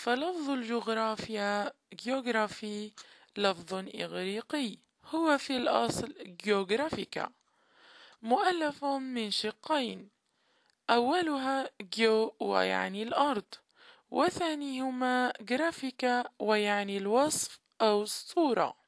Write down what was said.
فلفظ الجغرافيا جيوغرافي لفظ إغريقي، هو في الأصل جيوغرافيكا، مؤلف من شقين، أولها جيو ويعني الأرض، وثانيهما جرافيكا ويعني الوصف أو الصورة.